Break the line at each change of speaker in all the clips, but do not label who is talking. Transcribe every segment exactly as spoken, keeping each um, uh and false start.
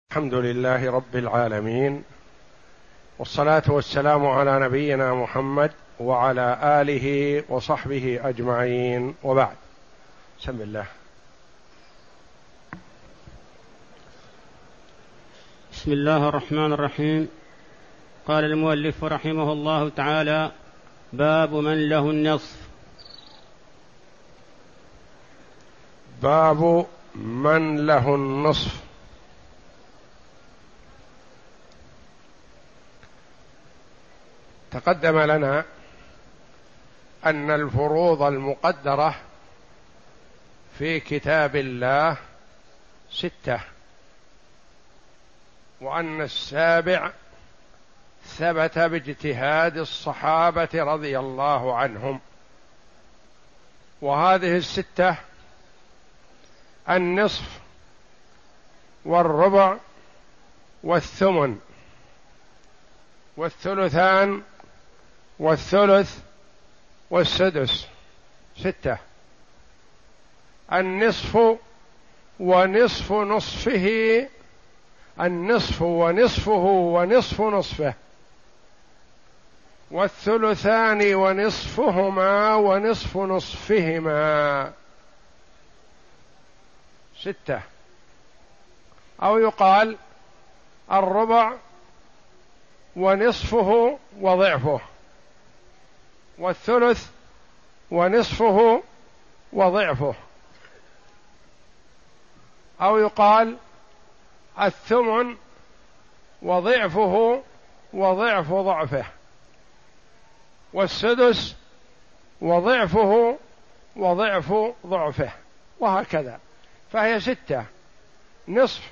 الحمد لله رب العالمين، والصلاة والسلام على نبينا محمد وعلى آله وصحبه أجمعين، وبعد. بسم الله.
بسم الله الرحمن الرحيم. قال المؤلف رحمه الله تعالى: باب من له النصف.
باب من له النصف. تقدم لنا أن الفروض المقدرة في كتاب الله ستة، وأن السابع ثبت باجتهاد الصحابة رضي الله عنهم. وهذه الستة: النصف والربع والثمن والثلثان والثلث والسدس. ستة. النصف ونصف نصفه، النصف ونصفه ونصف نصفه، والثلثان ونصفهما ونصف نصفهما. ستة. أو يقال الربع ونصفه وضعفه، والثلث ونصفه وضعفه. أو يقال الثمن وضعفه وضعف ضعفه، والسدس وضعفه وضعف ضعفه، وهكذا. فهي ستة: نصف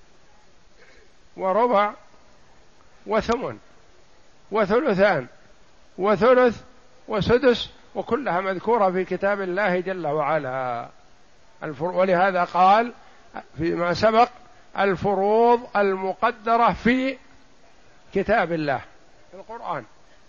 وربع وثمن وثلثان وثلث وسدس، وكلها مذكورة في كتاب الله جل وعلا. ولهذا قال فيما سبق: الفروض المقدرة في كتاب الله في القرآن.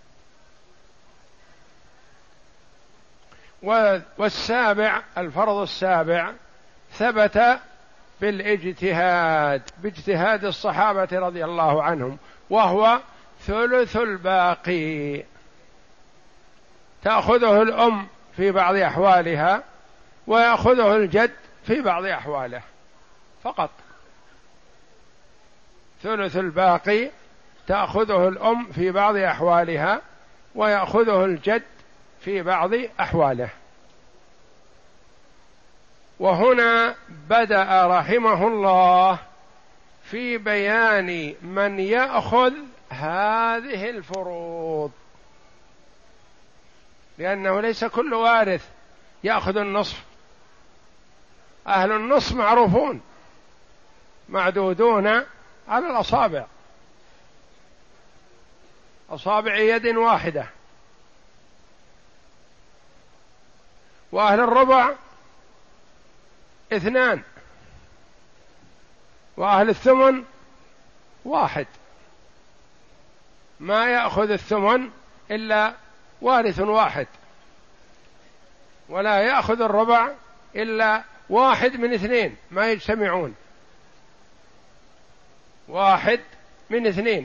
والسابع، الفرض السابع، ثبت بالاجتهاد باجتهاد الصحابة رضي الله عنهم، وهو ثلث الباقي. تأخذه الأم في بعض أحوالها، ويأخذه الجد في بعض أحواله فقط. ثلث الباقي تأخذه الأم في بعض أحوالها، ويأخذه الجد في بعض أحواله. وهنا بدأ رحمه الله في بيان من يأخذ هذه الفروض، لأنه ليس كل وارث يأخذ النصف. أهل النصف معروفون، معدودون على الأصابع، أصابع يد واحدة. وأهل الربع اثنان، وأهل الثمن واحد. ما يأخذ الثمن إلا وارث واحد، ولا يأخذ الربع إلا واحد من اثنين، ما يجتمعون، واحد من اثنين.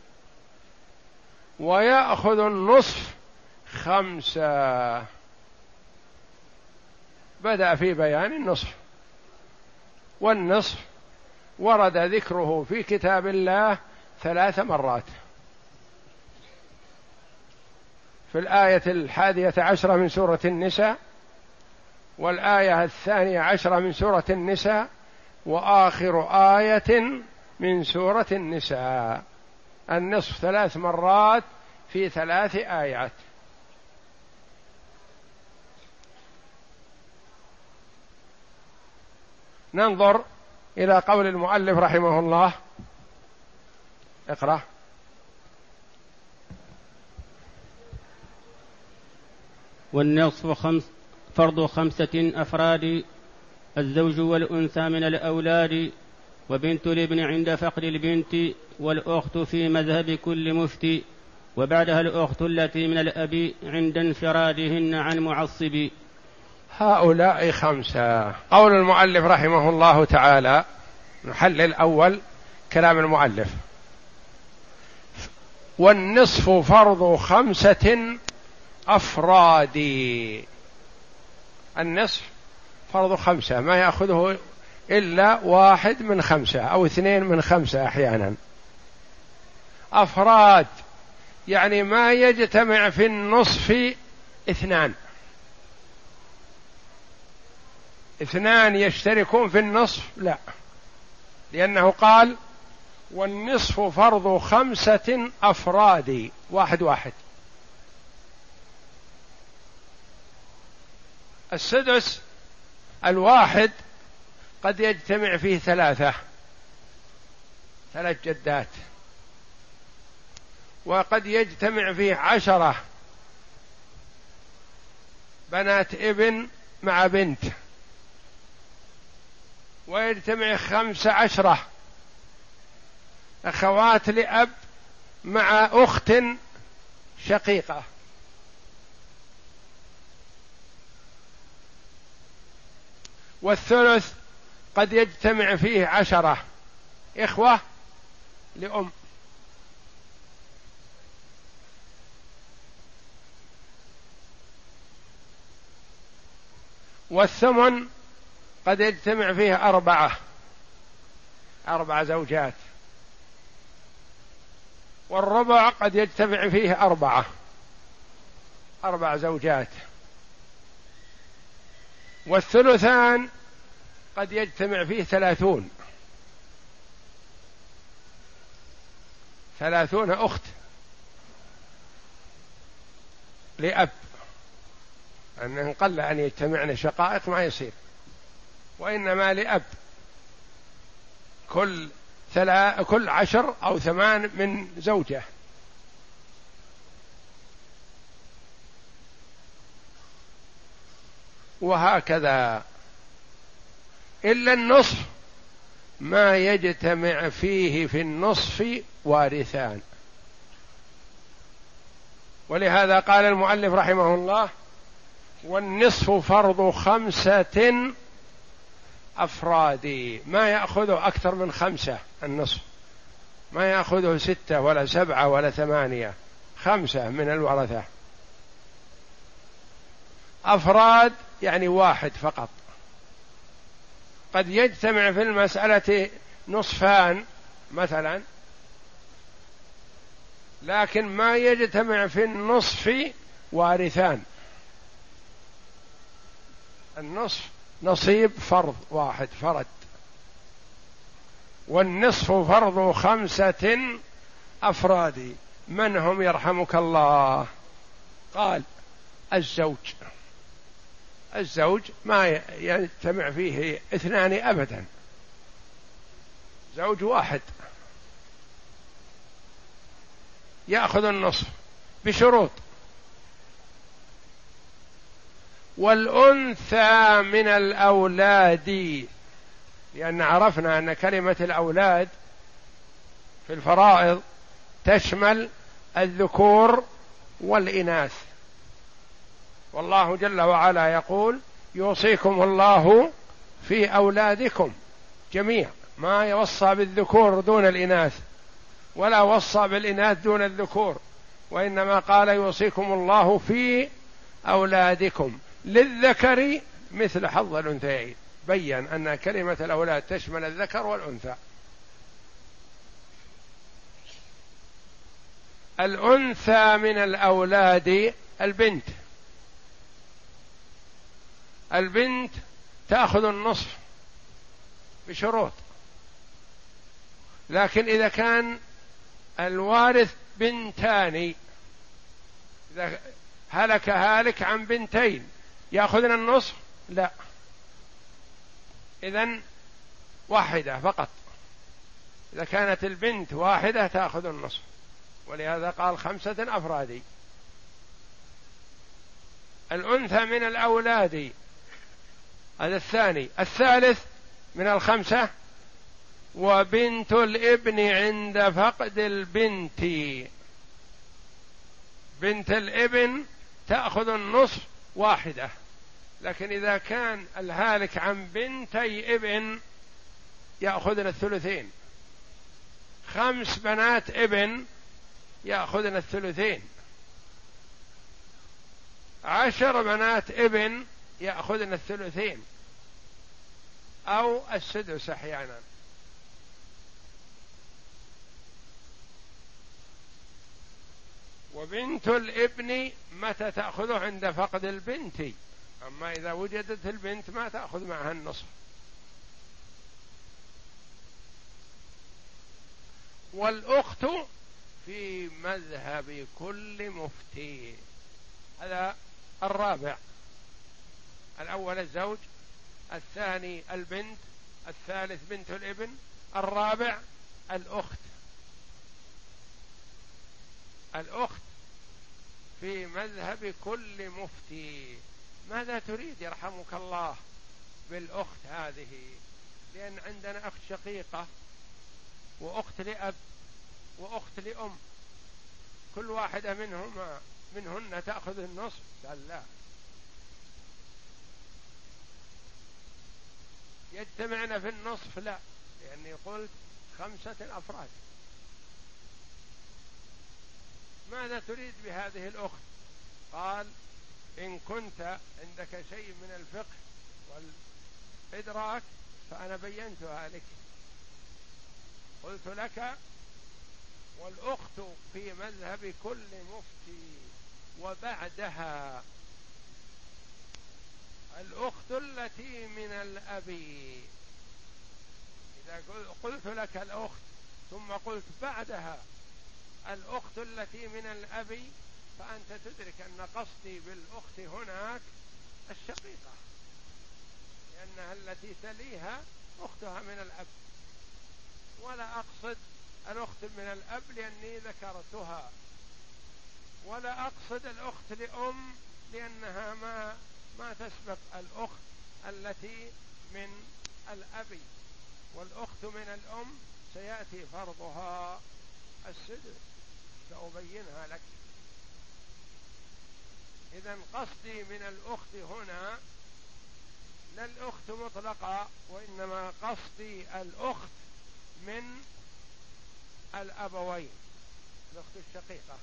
ويأخذ النصف خمسة. بدأ في بيان النصف. والنصف ورد ذكره في كتاب الله ثلاث مرات: في الآية الحادية عشرة من سورة النساء، والآية الثانية عشرة من سورة النساء، وآخر آية من سورة النساء. النصف ثلاث مرات في ثلاث آيات. ننظر إلى قول المؤلف رحمه الله. اقرأ.
والنصف خمس فرض خمسة أفراد: الزوج والأنثى من الأولاد، وبنت الابن عند فقد البنت، والأخت في مذهب كل مفتي، وبعدها الأخت التي من الأب عند انفرادهن عن معصب.
هؤلاء خمسة. قول المؤلف رحمه الله تعالى، نحلل الأول كلام المؤلف. والنصف فرض خمسة أفراد، النصف فرض خمسة، ما يأخذه إلا واحد من خمسة أو اثنين من خمسة أحيانا. أفراد يعني ما يجتمع في النصف اثنان، اثنان يشتركون في النصف لا، لأنه قال والنصف فرض خمسة أفراد، واحد واحد. السدس الواحد قد يجتمع فيه ثلاثة، ثلاث جدات، وقد يجتمع فيه عشرة بنات ابن مع بنت، ويجتمع خمس عشرة أخوات لأب مع أخت شقيقة. والثلث قد يجتمع فيه عشرة إخوة لأم. والثمن قد يجتمع فيه أربعة، أربع زوجات. والربع قد يجتمع فيه أربعة، أربع زوجات. والثلثان قد يجتمع فيه ثلاثون، ثلاثون أخت لأب، أنه قل أن يجتمعن شقائق ما يصير، وإنما لأب كل ثلا كل عشر أو ثمان من زوجة. وهكذا. إلا النصف ما يجتمع فيه في النصف وارثان. ولهذا قال المؤلف رحمه الله والنصف فرض خمسة أفراد، ما يأخذه أكثر من خمسة، النصف ما يأخذه ستة ولا سبعة ولا ثمانية، خمسة من الورثة. أفراد يعني واحد فقط. قد يجتمع في المسألة نصفان مثلا، لكن ما يجتمع في النصف وارثان. النصف نصيب فرض واحد فرد. والنصف فرض خمسة أفراد. من هم يرحمك الله؟ قال الزوج. الزوج ما يجتمع فيه اثنان أبدا، زوج واحد يأخذ النصف بشروط. والأنثى من الأولاد، لأن عرفنا أن كلمة الأولاد في الفرائض تشمل الذكور والإناث، والله جل وعلا يقول يوصيكم الله في أولادكم جميع، ما يوصى بالذكور دون الإناث ولا وصى بالإناث دون الذكور، وإنما قال يوصيكم الله في أولادكم للذكر مثل حظ الأنثيين، بيّن أن كلمة الأولاد تشمل الذكر والأنثى. الأنثى من الأولاد البنت، البنت تأخذ النصف بشروط، لكن إذا كان الوارث بنتان، إذا هلك هالك عن بنتين يأخذن النصف؟ لا، إذن واحدة فقط. إذا كانت البنت واحدة تأخذ النصف، ولهذا قال خمسة أفراد. الأنثى من الأولاد هذا الثاني. الثالث من الخمسة وبنت الابن عند فقد البنت، بنت الابن تأخذ النصف واحدة، لكن إذا كان الهالك عن بنتي ابن يأخذن الثلثين، خمس بنات ابن يأخذن الثلثين، عشر بنات ابن يأخذن الثلثين أو السدس أحيانا. وبنت الابن متى تأخذه؟ عند فقد البنت، أما إذا وجدت البنت ما تأخذ معها النصف. والأخت في مذهب كل مفتي. هذا الرابع، الأول الزوج، الثاني البنت، الثالث بنت الابن، الرابع الأخت. الأخت في مذهب كل مفتي. ماذا تريد يرحمك الله بالأخت هذه؟ لأن عندنا أخت شقيقة وأخت لأب وأخت لأم، كل واحدة منهما منهن تأخذ النصف. قال لا، يجتمعن في النصف لا، لأني قلت خمسة أفراد. ماذا تريد بهذه الأخت؟ قال إن كنت عندك شيء من الفقه والإدراك فأنا بينتها لك. قلت لك والأخت في مذهب كل مفتي. وبعدها الأخت التي من الأب. إذا قلت لك الأخت ثم قلت بعدها الأخت التي من الأب، فأنت تدرك أن قصدي بالأخت هناك الشقيقة، لأنها التي تليها أختها من الأب، ولا أقصد الأخت من الأب لأني ذكرتها، ولا أقصد الأخت لأم لأنها ما ما تسبق الأخت التي من الأب. والأخت من الأم سيأتي فرضها السدس، سأبينها لك. إذن قصدي من الأخت هنا لا الأخت مطلقة، وإنما قصدي الأخت من الأبوين، الأخت الشقيقة.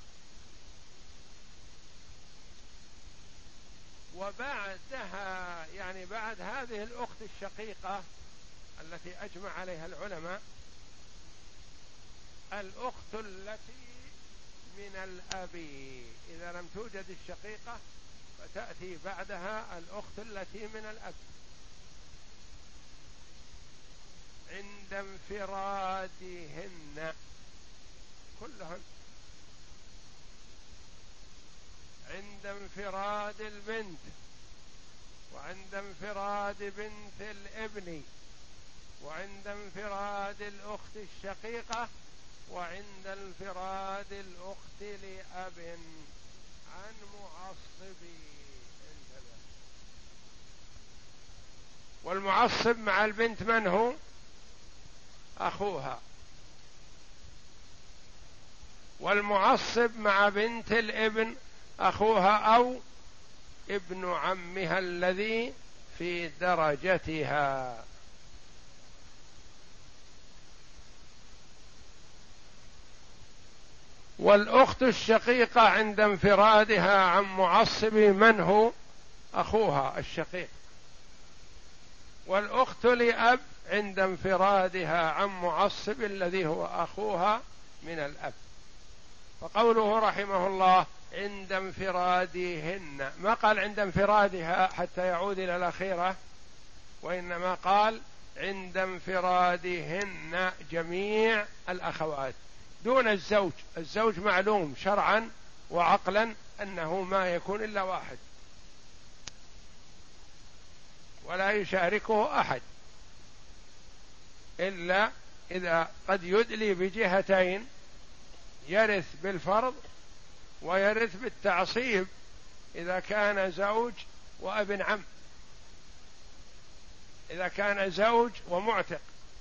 وبعدها يعني بعد هذه الأخت الشقيقة التي أجمع عليها العلماء الأخت التي من الأب. إذا لم توجد الشقيقة فتأتي بعدها الأخت التي من الأب عند انفرادهن كلهن، عند انفراد البنت وعند انفراد بنت الابن وعند انفراد الأخت الشقيقة وعند انفراد الأخت لأب عن معصب. والمعصب مع البنت من هو؟ أخوها. والمعصب مع بنت الابن أخوها أو ابن عمها الذي في درجتها. والأخت الشقيقة عند انفرادها عن معصب من هو؟ أخوها الشقيق. والأخت لأب عند انفرادها عن معصب الذي هو أخوها من الأب. فقوله رحمه الله عند انفرادهن، ما قال عند انفرادها حتى يعود إلى الأخيرة، وإنما قال عند انفرادهن جميع الأخوات دون الزوج. الزوج معلوم شرعا وعقلا أنه ما يكون إلا واحد ولا يشاركه أحد، إلا إذا قد يدلي بجهتين، يرث بالفرض ويرث بالتعصيب إذا كان زوج وابن عم، إذا كان زوج ومعتق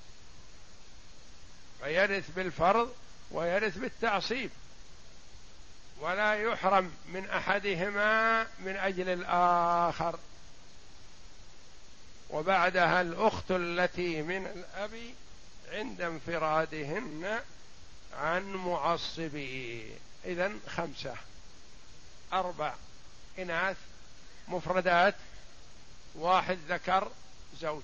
فيرث بالفرض ويرث بالتعصيب، ولا يحرم من أحدهما من أجل الآخر. وبعدها الأخت التي من الأب عند انفرادهن عن معصبه. إذن خمسة، أربع إناث مفردات، واحد ذكر زوج.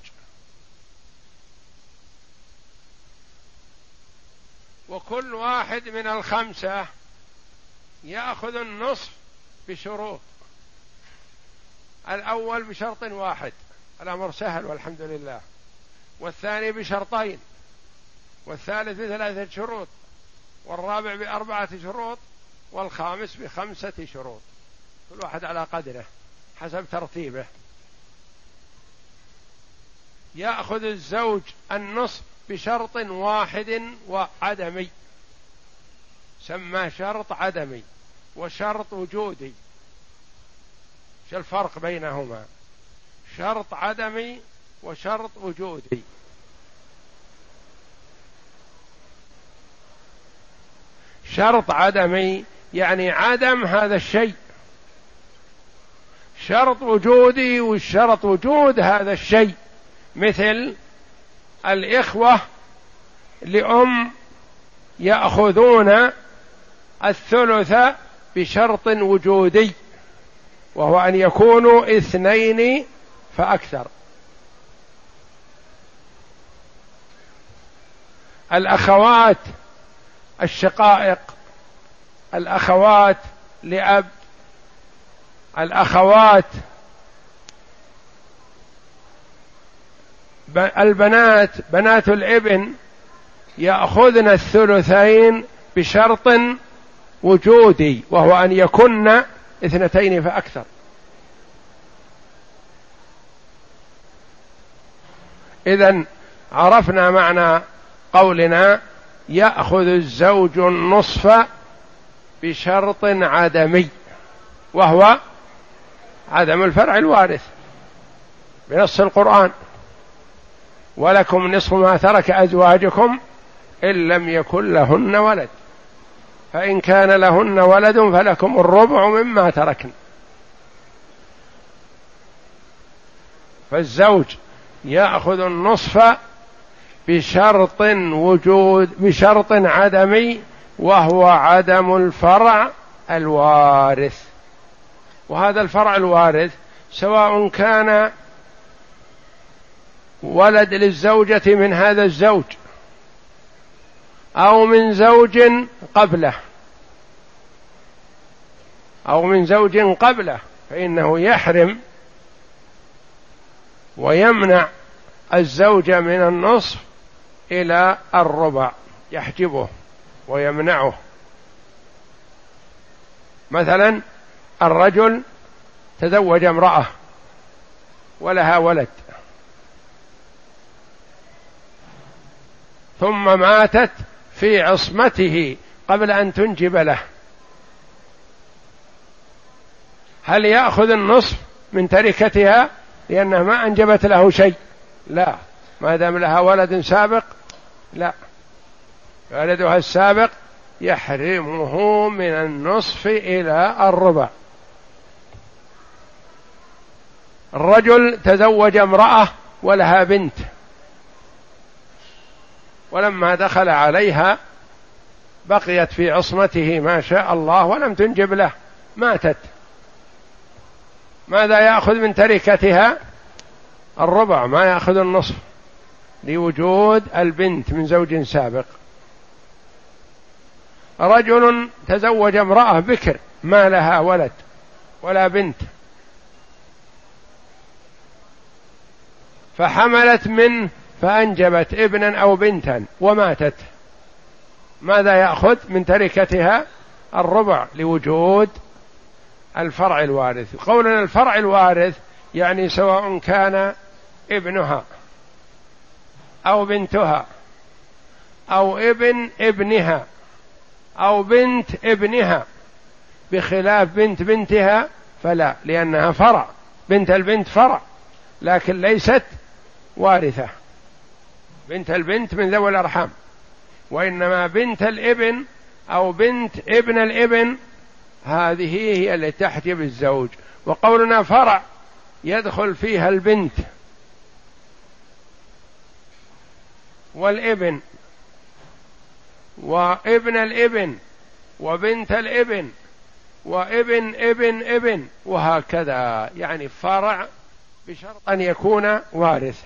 وكل واحد من الخمسة يأخذ النصف بشروط. الأول بشرط واحد، الأمر سهل والحمد لله، والثاني بشرطين، والثالث بثلاثة شروط، والرابع بأربعة شروط، والخامس بخمسة شروط، كل واحد على قدره حسب ترتيبه. يأخذ الزوج النصف بشرط واحد وعدمي، سمى شرط عدمي وشرط وجودي. شو الفرق بينهما؟ شرط عدمي وشرط وجودي. شرط عدمي يعني عدم هذا الشيء، شرط وجودي والشرط وجود هذا الشيء، مثل الإخوة لأم يأخذون الثلث بشرط وجودي، وهو أن يكونوا اثنين فأكثر. الأخوات الشقائق، الأخوات لأب، الأخوات البنات بنات الابن يأخذن الثلثين بشرط وجودي، وهو أن يكن اثنتين فأكثر. إذن عرفنا معنى قولنا يأخذ الزوج النصف بشرط عدمي، وهو عدم الفرع الوارث بنص القرآن: ولكم نصف ما ترك أزواجكم إن لم يكن لهن ولد، فإن كان لهن ولد فلكم الربع مما تركن. فالزوج يأخذ النصف بشرط وجود بشرط عدمي، وهو عدم الفرع الوارث. وهذا الفرع الوارث سواء كان ولد للزوجة من هذا الزوج أو من زوج قبله أو من زوج قبله، فإنه يحرم ويمنع الزوج من النصف إلى الربع، يحجبه ويمنعه. مثلا الرجل تزوج امرأة ولها ولد، ثم ماتت في عصمته قبل أن تنجب له، هل يأخذ النصف من تركتها لأنها ما أنجبت له شيء؟ لا، ما دام لها ولد سابق لا، ولدها السابق يحرمه من النصف إلى الربع. الرجل تزوج امرأة ولها بنت، ولما دخل عليها بقيت في عصمته ما شاء الله ولم تنجب له، ماتت، ماذا يأخذ من تركتها؟ الربع، ما يأخذ النصف لوجود البنت من زوج سابق. رجل تزوج امرأة بكر ما لها ولد ولا بنت، فحملت منه فأنجبت ابنا أو بنتا وماتت، ماذا يأخذ من تركتها؟ الربع لوجود الفرع الوارث. قولنا الفرع الوارث يعني سواء كان ابنها أو بنتها أو ابن ابنها أو بنت ابنها، بخلاف بنت بنتها فلا، لأنها فرع، بنت البنت فرع لكن ليست وارثة، بنت البنت من ذوي الأرحام، وإنما بنت الابن أو بنت ابن الابن هذه هي التي تحجب الزوج. وقولنا فرع يدخل فيها البنت والابن وابن الابن وبنت الابن وابن ابن ابن وهكذا، يعني فرع بشرط أن يكون وارث،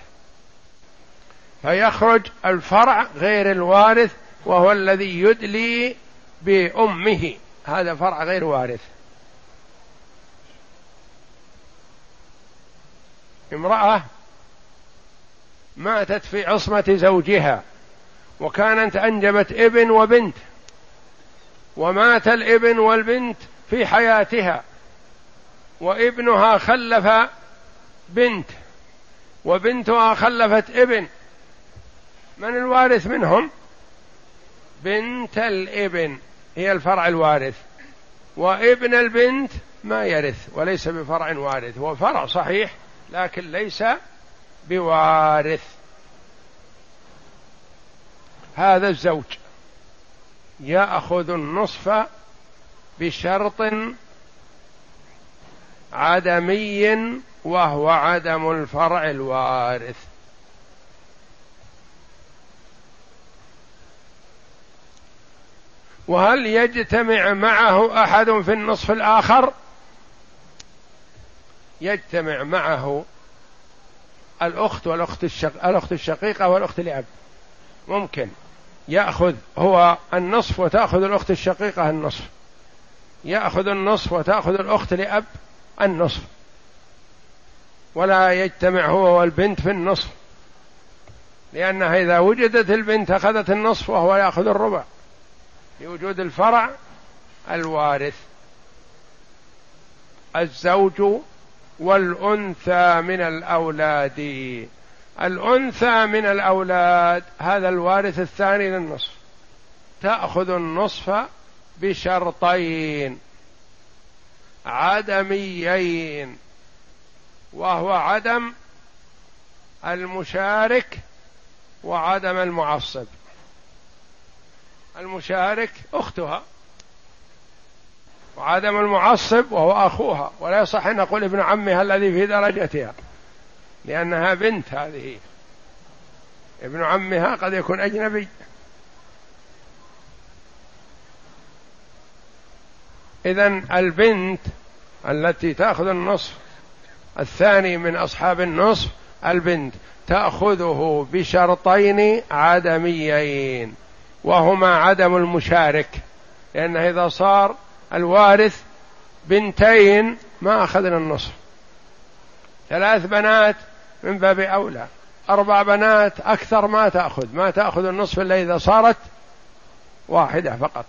فيخرج الفرع غير الوارث وهو الذي يدلي بأمه، هذا فرع غير وارث. امرأة ماتت في عصمة زوجها وكانت أنجبت ابن وبنت، ومات الابن والبنت في حياتها، وابنها خلف بنت وبنتها خلفت ابن، من الوارث منهم؟ بنت الابن هي الفرع الوارث، وابن البنت ما يرث وليس بفرع وارث، هو فرع صحيح لكن ليس بوارث. هذا الزوج يأخذ النصف بشرط عدمي وهو عدم الفرع الوارث. وهل يجتمع معه أحد في النصف الآخر؟ يجتمع معه الأخت والأخت الشق... الأخت الشقيقة والأخت لأب، ممكن يأخذ هو النصف وتأخذ الأخت الشقيقة النصف، يأخذ النصف وتأخذ الأخت لأب النصف، ولا يجتمع هو والبنت في النصف، لأنها إذا وجدت البنت أخذت النصف وهو يأخذ الربع لوجود الفرع الوارث. الزوج والأنثى من الأولاد، الأنثى من الأولاد هذا الوارث الثاني للنصف، تأخذ النصف بشرطين عدميين، وهو عدم المشارك وعدم المعصب. المشارك أختها، وعدم المعصب وهو أخوها، ولا يصح أن نقول ابن عمها الذي في درجتها لأنها بنت، هذه ابن عمها قد يكون أجنبي. إذن البنت التي تأخذ النصف الثاني من أصحاب النصف، البنت تأخذه بشرطين عدميين، وهما عدم المشارك، لأنه إذا صار الوارث بنتين ما أخذنا النصف، ثلاث بنات من باب أولى، أربع بنات أكثر ما تأخذ ما تأخذ النصف إلا إذا صارت واحدة فقط.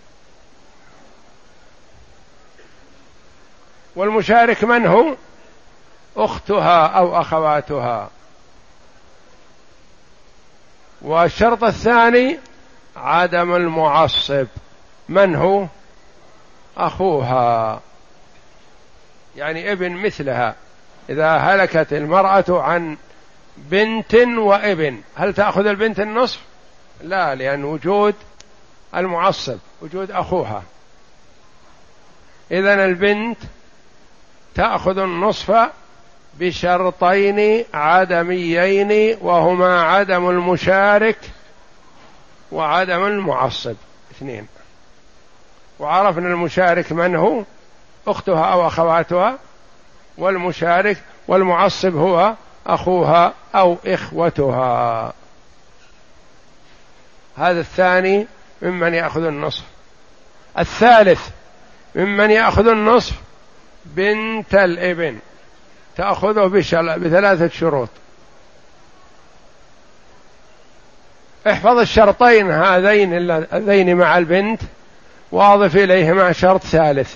والمشارك من هو؟ أختها أو أخواتها. والشرط الثاني عدم المعصب، من هو؟ أخوها، يعني ابن مثلها. إذا هلكت المرأة عن بنت وابن هل تأخذ البنت النصف؟ لا، لأن وجود المعصب، وجود أخوها. إذن البنت تأخذ النصف بشرطين عدميين، وهما عدم المشارك وعدم المعصب، اثنين. وعرفنا المشارك من هو؟ أختها أو أخواتها، والمشارك والمعصب هو أخوها أو إخوتها. هذا الثاني ممن يأخذ النصف. الثالث ممن يأخذ النصف بنت الابن، تأخذه بثلاثة شروط. احفظ الشرطين هذين اللذين مع البنت، واضف إليهما شرط ثالث.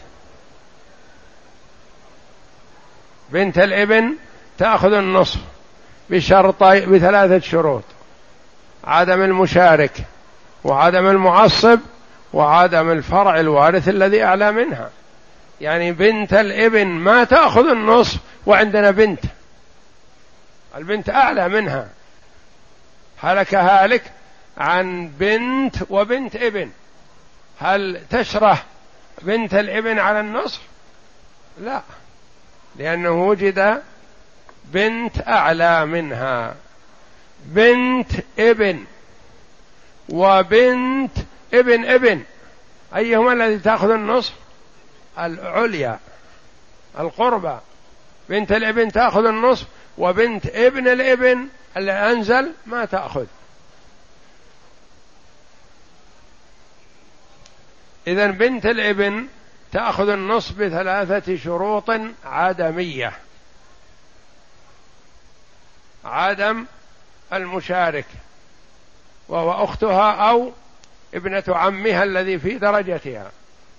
بنت الابن تأخذ النصف بشرطي بثلاثة شروط: عدم المشارك وعدم المعصب وعدم الفرع الوارث الذي أعلى منها. يعني بنت الابن ما تأخذ النصف وعندنا بنت، البنت أعلى منها، هلك هالك عن بنت وبنت ابن، هل تشرح بنت الابن على النصف؟ لا، لأنه وجد بنت أعلى منها. بنت ابن وبنت ابن ابن، أيهما الذي تأخذ النصف؟ العليا القربى، بنت الابن تأخذ النصف، وبنت ابن الابن اللي أنزل ما تأخذ. إذن بنت الابن تأخذ النصف بثلاثة شروط عدمية: عدم المشارك وهو أختها أو ابنة عمها الذي في درجتها،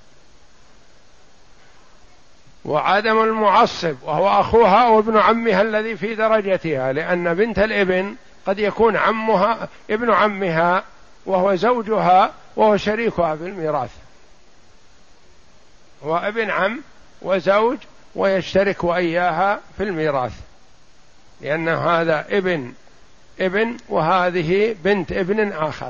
وعدم المعصب وهو أخوها أو ابن عمها الذي في درجتها، لأن بنت الابن قد يكون عمها ابن عمها وهو زوجها وهو شريكها في الميراث، هو ابن عم وزوج ويشترك وإياها في الميراث، لأن هذا ابن ابن وهذه بنت ابن آخر.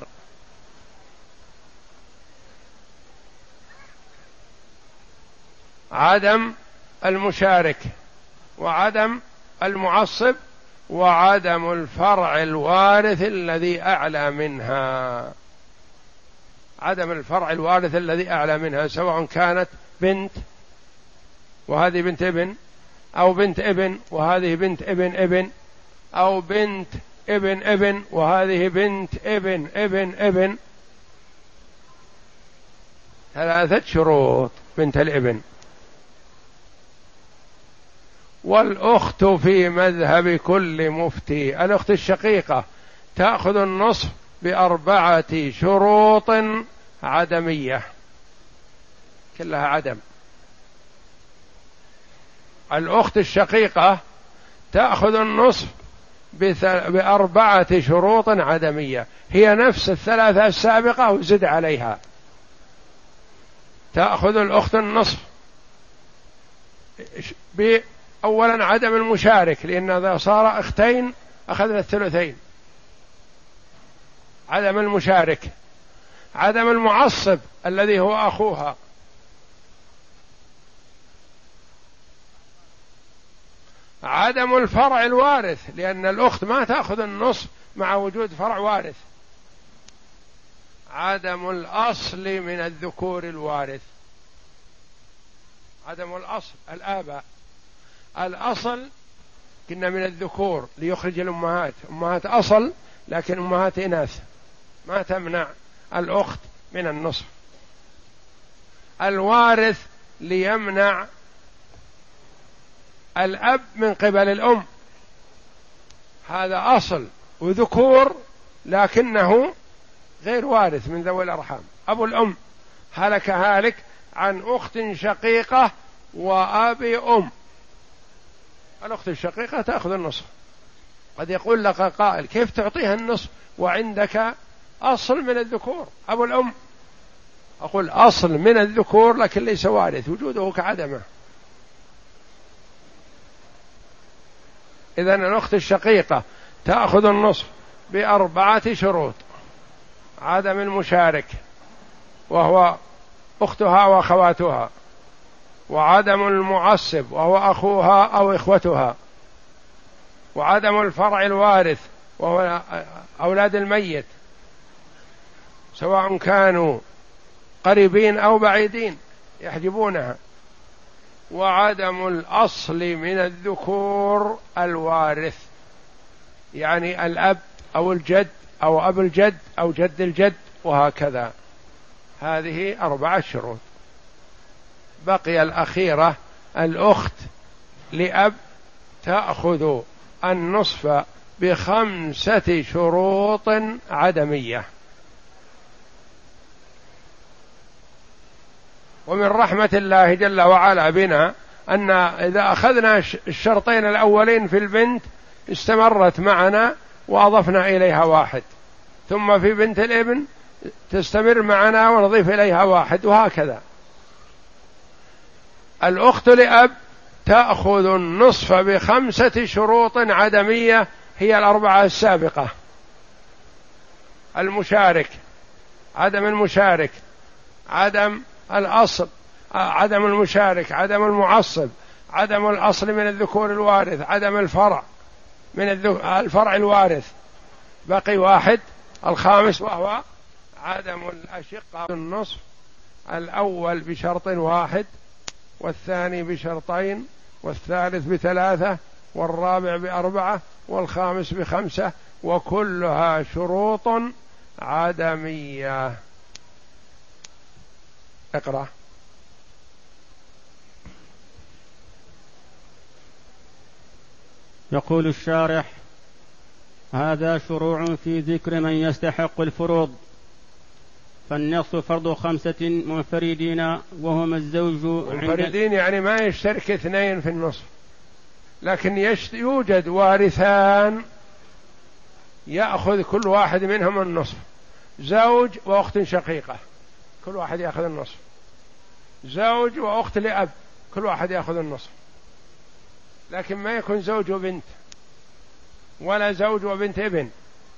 عدم المشارك وعدم المعصب وعدم الفرع الوارث الذي أعلى منها. عدم الفرع الوارث الذي أعلى منها سواء كانت بنت وهذه بنت ابن، أو بنت ابن وهذه بنت ابن ابن، أو بنت ابن ابن وهذه بنت ابن ابن ابن. ثلاثة شروط بنت الابن. والأخت في مذهب كل مفتي، الأخت الشقيقة تأخذ النصف بأربعة شروط عدمية كلها عدم. الأخت الشقيقة تأخذ النصف بأربعة شروط عدمية، هي نفس الثلاثة السابقة وزد عليها. تأخذ الأخت النصف أولا عدم المشارك، لأن إذا صار أختين أخذنا الثلثين. عدم المشارك. عدم المعصب الذي هو أخوها. عدم الفرع الوارث، لأن الأخت ما تأخذ النصف مع وجود فرع وارث. عدم الأصل من الذكور الوارث. عدم الأصل الآباء. الأصل كنا من الذكور ليخرج الأمهات، أمهات أصل لكن أمهات إناث ما تمنع الأخت من النصف. الوارث ليمنع الأب من قبل الأم، هذا أصل وذكور لكنه غير وارث من ذوي الأرحام. أبو الأم هلك هالك عن أخت شقيقة وأبي أم، الأخت الشقيقة تأخذ النصف. قد يقول لك قائل كيف تعطيها النصف وعندك أصل من الذكور أبو الأم؟ أقول أصل من الذكور لكن ليس وارث، وجوده كعدمه. إذن الأخت الشقيقة تأخذ النصف بأربعة شروط: عدم المشارك وهو أختها وأخواتها، وعدم المعصب وهو أخوها أو إخوتها، وعدم الفرع الوارث وهو أولاد الميت سواء كانوا قريبين أو بعيدين يحجبونها، وعدم الأصل من الذكور الوارث، يعني الأب أو الجد أو أب الجد أو جد الجد وهكذا. هذه أربعة شروط. بقي الأخيرة الأخت لأب تأخذ النصف بخمسة شروط عدمية. ومن رحمة الله جل وعلا بنا أن إذا أخذنا الشرطين الأولين في البنت استمرت معنا وأضفنا إليها واحد، ثم في بنت الابن تستمر معنا ونضيف إليها واحد، وهكذا. الأخت لأب تأخذ النصف بخمسة شروط عدمية هي الأربعة السابقة: المشارك، عدم المشارك، عدم الأصل، عدم المشارك، عدم المعصب، عدم الأصل من الذكور الوارث، عدم الفرع من الفرع الوارث. بقي واحد الخامس وهو عدم الأشقة النصف، الأول بشرط واحد، والثاني بشرطين، والثالث بثلاثة، والرابع بأربعة، والخامس بخمسة، وكلها شروط عدمية. اقرأ.
يقول الشارح: هذا شروع في ذكر من يستحق الفروض. فالنصف فرض خمسة منفردين وهم الزوج.
منفردين يعني ما يشترك اثنين في النصف، لكن يوجد وارثان يأخذ كل واحد منهم النصف، زوج وأخت شقيقة كل واحد يأخذ النصف، زوج وأخت لأب كل واحد يأخذ النصف، لكن ما يكون زوج وبنت ولا زوج وبنت ابن.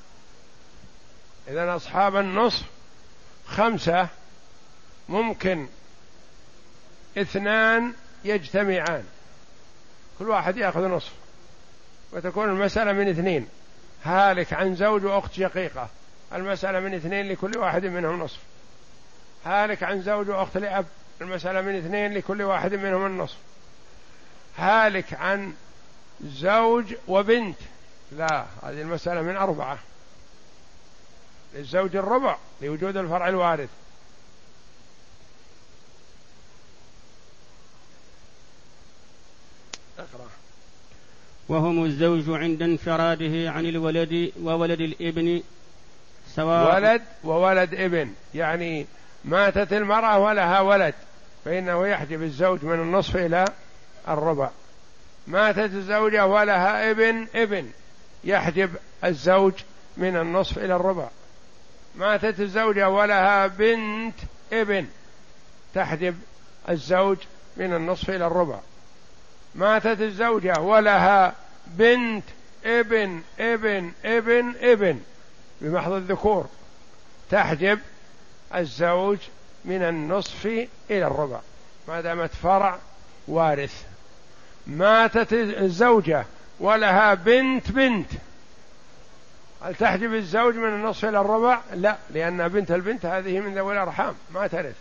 إذن أصحاب النصف خمسة، ممكن اثنان يجتمعان كل واحد يأخذ نصف، وتكون المسألة من اثنين، هالك عن زوج وأخت شقيقة المسألة من اثنين لكل واحد منهم نصف، هالك عن زوج وأخت لأب المسألة من اثنين لكل واحد منهم النصف، هالك عن زوج وبنت لا، هذه المسألة من أربعة، للزوج الربع لوجود الفرع الوارث. اقرأ.
وهم الزوج عند انفراده عن الولد وولد الابن سواء.
ولد وولد ابن، يعني ماتت المرأة ولها ولد فإنه يحجب الزوج من النصف إلى الربع، ماتت الزوجة ولها ابن ابن يحجب الزوج من النصف إلى الربع، ماتت الزوجة ولها بنت ابن تحجب الزوج من النصف إلى الربع، ماتت الزوجة ولها بنت ابن ابن ابن ابن بمحض الذكور تحجب الزوج من النصف إلى الربع ما دامت فرع وارث. ماتت الزوجة ولها بنت بنت، هل تحجب الزوج من النصف إلى الربع؟ لا، لأن بنت البنت هذه من ذوي الأرحام ما ترث.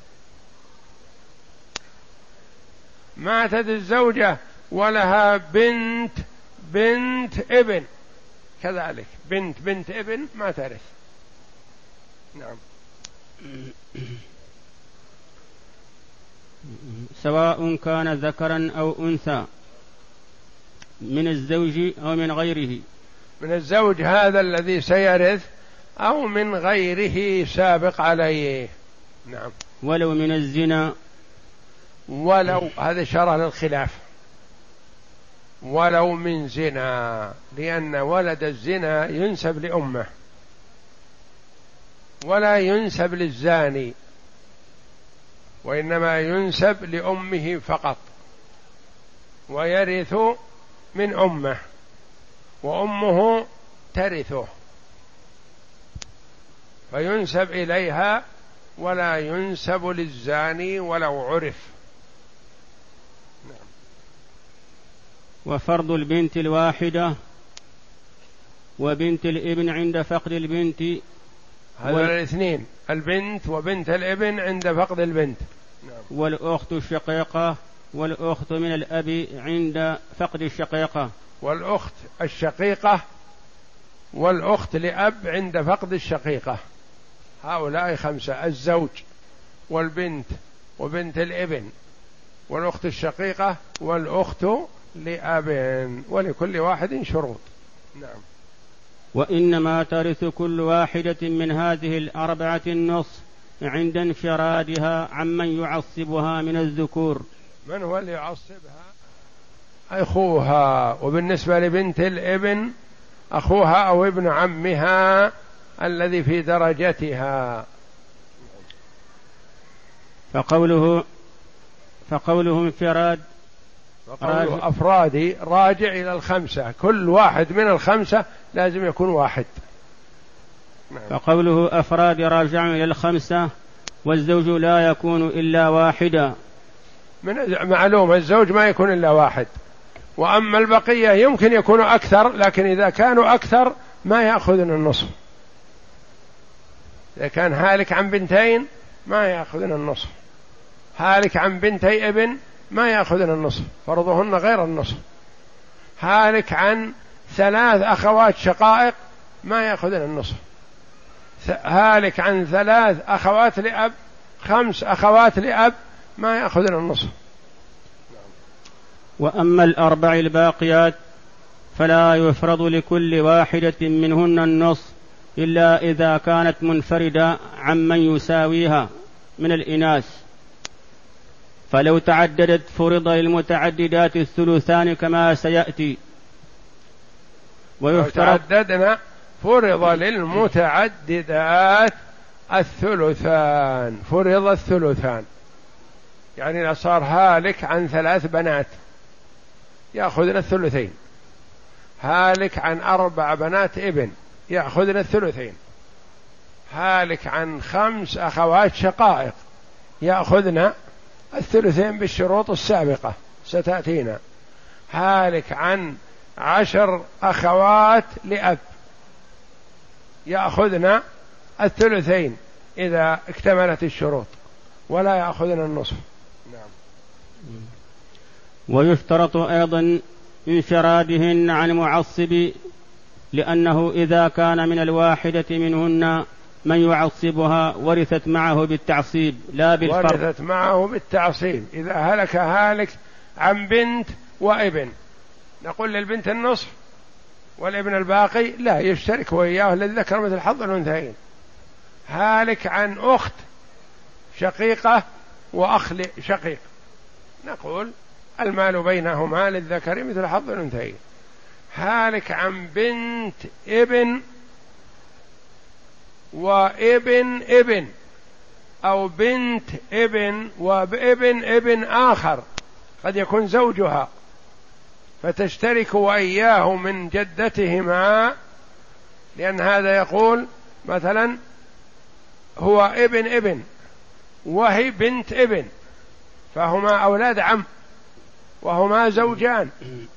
ماتت الزوجة ولها بنت بنت ابن كذلك، بنت بنت ابن ما ترث. نعم.
سواء كان ذكرا أو أنثى من الزوج أو من غيره،
من الزوج هذا الذي سيرث أو من غيره سابق عليه. نعم.
ولو من الزنا،
ولو هذا شرع للخلاف، ولو من زنا، لأن ولد الزنا ينسب لأمه ولا ينسب للزاني، وإنما ينسب لأمه فقط، ويرث من أمه وأمه ترثه، فينسب إليها ولا ينسب للزاني ولو عرف. نعم.
وفرض البنت الواحدة وبنت الابن عند فقد البنت،
هذا وال... الاثنين، البنت وبنت الابن عند فقد البنت. نعم.
والأخت الشقيقة والأخت من الأب عند فقد الشقيقة،
والأخت الشقيقة والأخت لأب عند فقد الشقيقة، هؤلاء خمسة: الزوج والبنت وبنت الابن والأخت الشقيقة والأخت لأب، ولكل واحد شروط. نعم.
وإنما ترث كل واحدة من هذه الأربعة النصف عند انفرادها عمن يعصبها من الذكور.
من هو اللي يعصبها؟ أخوها، وبالنسبة لبنت الابن أخوها أو ابن عمها الذي في درجتها.
فقوله فقوله انفراد
فقوله أفرادي راجع إلى الخمسة، كل واحد من الخمسة لازم يكون واحد.
فقوله أفراد راجع إلى الخمسة، والزوج لا يكون إلا واحدا.
من معلوم الزوج ما يكون إلا واحد، وأما البقية يمكن يكونوا أكثر، لكن إذا كانوا أكثر ما يأخذون النصف، إذا كان هالك عن بنتين ما يأخذن النصف، هالك عن بنتي ابن ما يأخذن النصف، فرضهن غير النصف. هالك عن ثلاث أخوات شقائق ما يأخذن النصف. هالك عن ثلاث أخوات لأب، خمس أخوات لأب ما يأخذن النصف.
وأما الأربع الباقيات فلا يفرض لكل واحدة منهن النصف إلا إذا كانت منفردة عمن يساويها من الإناث، فلو تعددت فرض للمتعددات الثلثان كما سيأتي.
ويفترض تعددنا فرض للمتعددات الثلثان، فرض الثلثان، يعني إذا صار هالك عن ثلاث بنات يأخذن الثلثين، هالك عن أربع بنات ابن يأخذن الثلثين، هالك عن خمس أخوات شقائق يأخذن الثلثين بالشروط السابقة ستأتينا، هالك عن عشر أخوات لأب يأخذن الثلثين إذا اكتملت الشروط ولا يأخذن النصف. نعم.
ويشترط أيضا انفرادهن عن معصب، لأنه إذا كان من الواحدة منهن من يعصبها ورثت معه بالتعصيب لا بالفرض.
ورثت معه بالتعصيب. إذا هلك هالك عن بنت وابن نقول للبنت النصف والابن الباقي لا، يشترك وإياه للذكر مثل حظ الأنثيين. هالك عن أخت شقيقة وأخ شقيق نقول المال بينهما للذكر مثل حظ الأنثيين. هالك عن بنت ابن وابن ابن أو بنت ابن وابن ابن آخر قد يكون زوجها فتشترك وإياه من جدتهما، لأن هذا يقول مثلا هو ابن ابن وهي بنت ابن فهما أولاد عم وهما زوجان،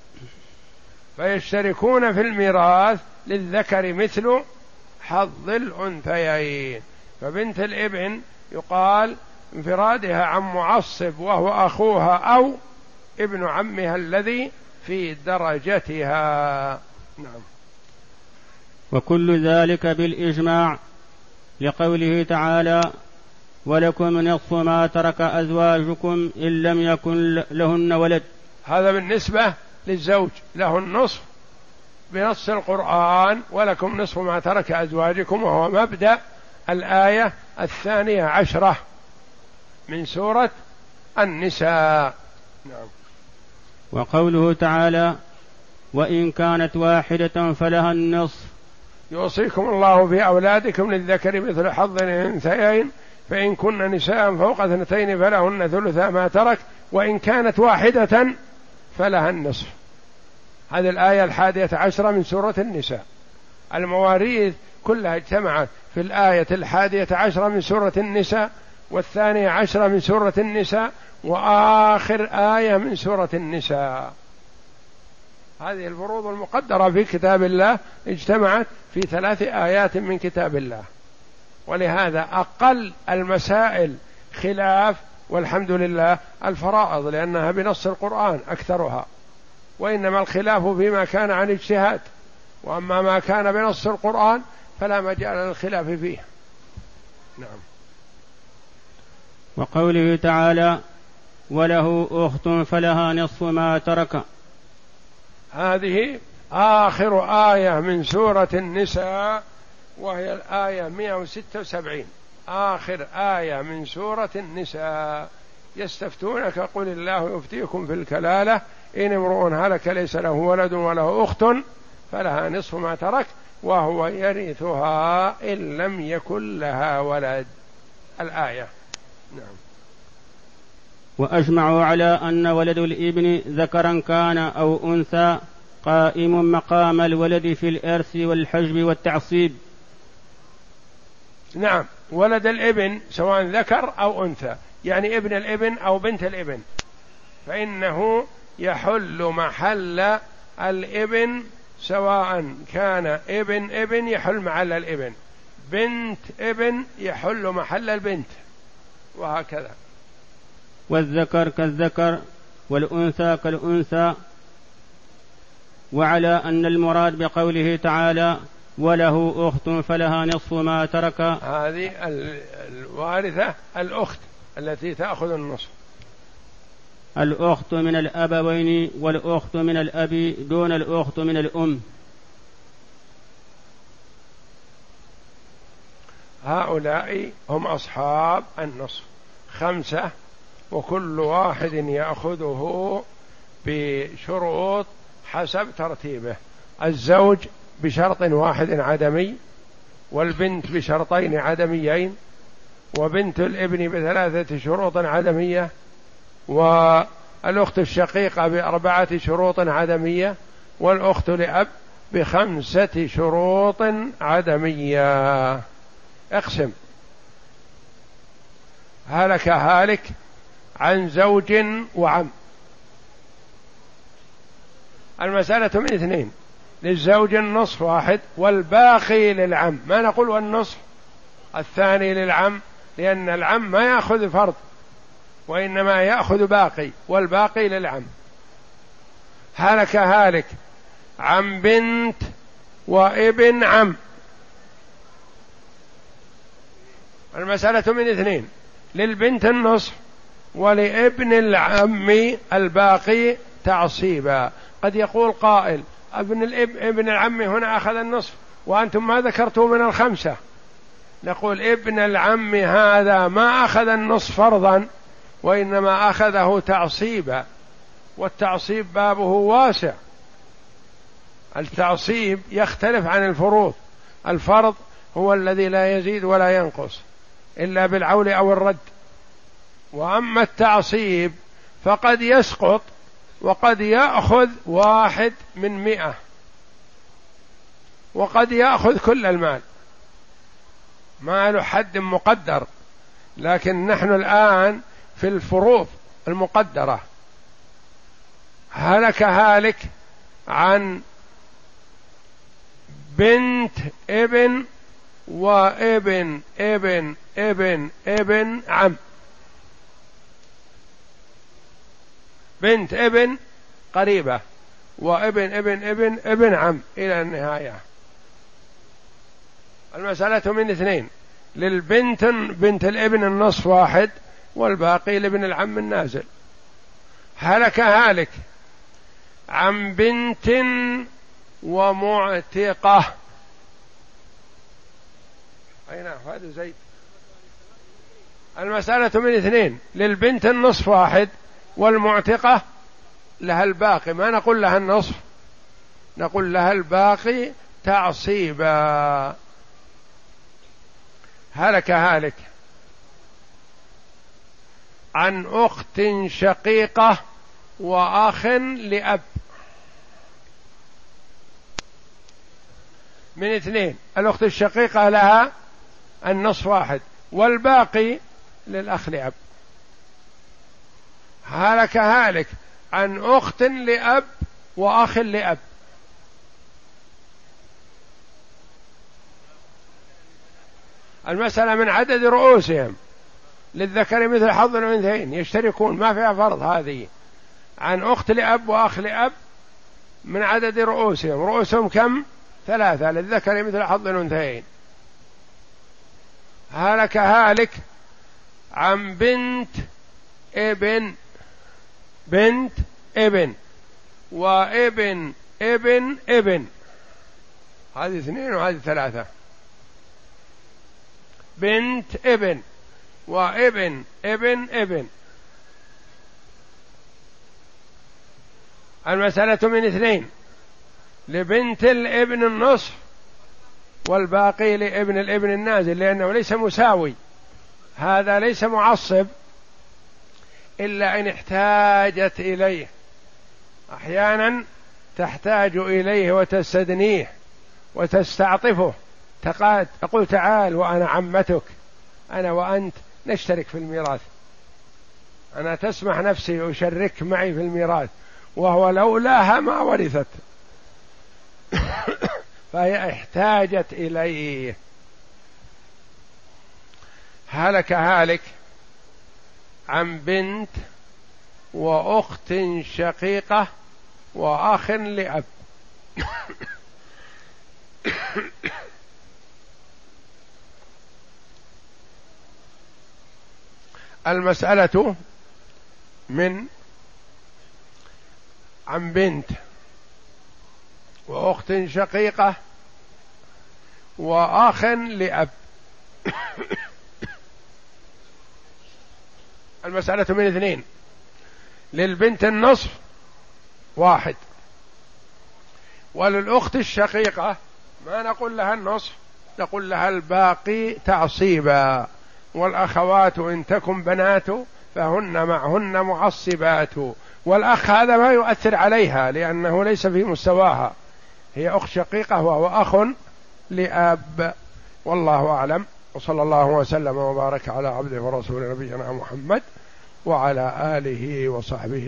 فيشتركون في الميراث للذكر مثل حظ الأنثيين. فبنت الابن يقال انفرادها عن معصب وهو أخوها أو ابن عمها الذي في درجتها. نعم.
وكل ذلك بالإجماع، لقوله تعالى ولكم نصف ما ترك أزواجكم إن لم يكن لهن ولد.
هذا بالنسبة للزوج له النصف بنص القرآن، ولكم نصف ما ترك أزواجكم، وهو مبدأ الآية الثانية عشرة من سورة النساء. نعم.
وقوله تعالى وإن كانت واحدة فلها النصف.
يوصيكم الله في أولادكم للذكر مثل حظ الأنثيين فإن كن نساء فوق اثنتين فلهن ثلثا ما ترك وإن كانت واحدة فلها النصف. هذه الآية الحادية عشرة من سورة النساء. المواريث كلها اجتمعت في الآية الحادية عشرة من سورة النساء والثانية عشرة من سورة النساء وآخر آية من سورة النساء. هذه الفروض المقدرة في كتاب الله اجتمعت في ثلاث آيات من كتاب الله، ولهذا أقل المسائل خلاف والحمد لله الفرائض، لأنها بنص القرآن أكثرها، وإنما الخلاف فيما كان عن اجتهاد، وأما ما كان بنص القرآن فلا مجال للخلاف فيه. نعم.
وقوله تعالى وله أخت فلها نصف ما ترك،
هذه آخر آية من سورة النساء وهي الآية مئة وستة وسبعين، آخر آية من سورة النساء. يستفتونك قل الله يفتيكم في الكلالة إن امرؤ هلك ليس له ولد وله أخت فلها نصف ما ترك وهو يرثها إن لم يكن لها ولد. الآية. نعم.
وأجمعوا على أن ولد الابن ذكرا كان أو أنثى قائم مقام الولد في الإرث والحجب والتعصيب.
نعم. ولد الابن سواء ذكر أو أنثى، يعني ابن الابن أو بنت الابن، فإنه يحل محل الابن، سواء كان ابن ابن يحل محل الابن، بنت ابن يحل محل البنت، وهكذا.
والذكر كالذكر والأنثى كالأنثى. وعلى أن المراد بقوله تعالى وله أخت فلها نصف ما ترك،
هذه الوارثة الأخت التي تأخذ النصف.
الأخت من الأبوين والأخت من الأب دون الأخت من الأم.
هؤلاء هم أصحاب النصف خمسة، وكل واحد يأخذه بشروط حسب ترتيبه. الزوج بشرط واحد عدمي، والبنت بشرطين عدميين، وبنت الابن بثلاثة شروط عدمية، والأخت الشقيقة بأربعة شروط عدمية، والأخت لأب بخمسة شروط عدمية. اقسم. هلك هالك عن زوج وعم. المسألة من اثنين، للزوج النصف واحد والباقي للعم. ما نقول والنصف الثاني للعم، لأن العم ما يأخذ فرض وإنما يأخذ باقي، والباقي للعم. هلك هالك عن بنت وابن عم. المسألة من اثنين، للبنت النصف ولابن العم الباقي تعصيبا. قد يقول قائل ابن الاب ابن العم هنا أخذ النصف وأنتم ما ذكرتوا من الخمسة. نقول ابن العم هذا ما أخذ النصف فرضا، وإنما أخذه تعصيبا، والتعصيب بابه واسع. التعصيب يختلف عن الفروض. الفرض هو الذي لا يزيد ولا ينقص إلا بالعول أو الرد، وأما التعصيب فقد يسقط وقد يأخذ واحد من مئة، وقد يأخذ كل المال، ما له حد مقدر. لكن نحن الآن في الفروض المقدرة. هلك هالك عن بنت ابن وابن ابن ابن ابن عم. بنت ابن قريبة، وابن ابن ابن ابن عم إلى النهاية. المسألة من اثنين، للبنت بنت الابن النصف واحد، والباقي لابن العم النازل. هلك هالك عن بنت ومعتقة. أين هذا زيد؟ المسألة من اثنين، للبنت النصف واحد، والمعتقة لها الباقي. ما نقول لها النصف، نقول لها الباقي تعصيبا. هلك هالك عن أخت شقيقة وأخ لأب. من اثنين، الأخت الشقيقة لها النصف واحد، والباقي للأخ لأب. هلك هالك عن أخت لأب وأخ لأب. المسألة من عدد رؤوسهم، للذكر مثل حظ الأنثيين، يشتركون، ما فيها فرض. هذه عن أخت لأب وأخ لأب من عدد رؤوسهم. رؤوسهم كم؟ ثلاثة، للذكر مثل حظ الأنثيين. هلك هالك عن بنت ابن بنت ابن وابن ابن ابن. هذه اثنين وهذه ثلاثة. بنت ابن وابن ابن ابن. المسألة من اثنين، لبنت الابن النصف، والباقي لابن الابن النازل، لأنه ليس مساوي. هذا ليس معصب إلا إن احتاجت إليه. أحيانا تحتاج إليه وتستدنيه وتستعطفه، تقول تعال وأنا عمتك، أنا وأنت نشترك في الميراث، أنا تسمح نفسي أشرك معي في الميراث، وهو لولاها ما ورثت. فهي احتاجت إليه. هلك هالك عن بنت وأخت شقيقة وأخ لأب. المسألة من عن بنت وأخت شقيقة وأخ لأب. المسألة من اثنين: للبنت النصف واحد، وللأخت الشقيقة ما نقول لها النصف، نقول لها الباقي تعصيبا. والأخوات إن تكن بنات فهن معهن معصبات. والأخ هذا ما يؤثر عليها لأنه ليس في مستواها، هي أخت شقيقة وهو أخ لأب. والله أعلم، وصلى الله وسلم وبارك على عبده ورسوله نبينا محمد وعلى آله وصحبه.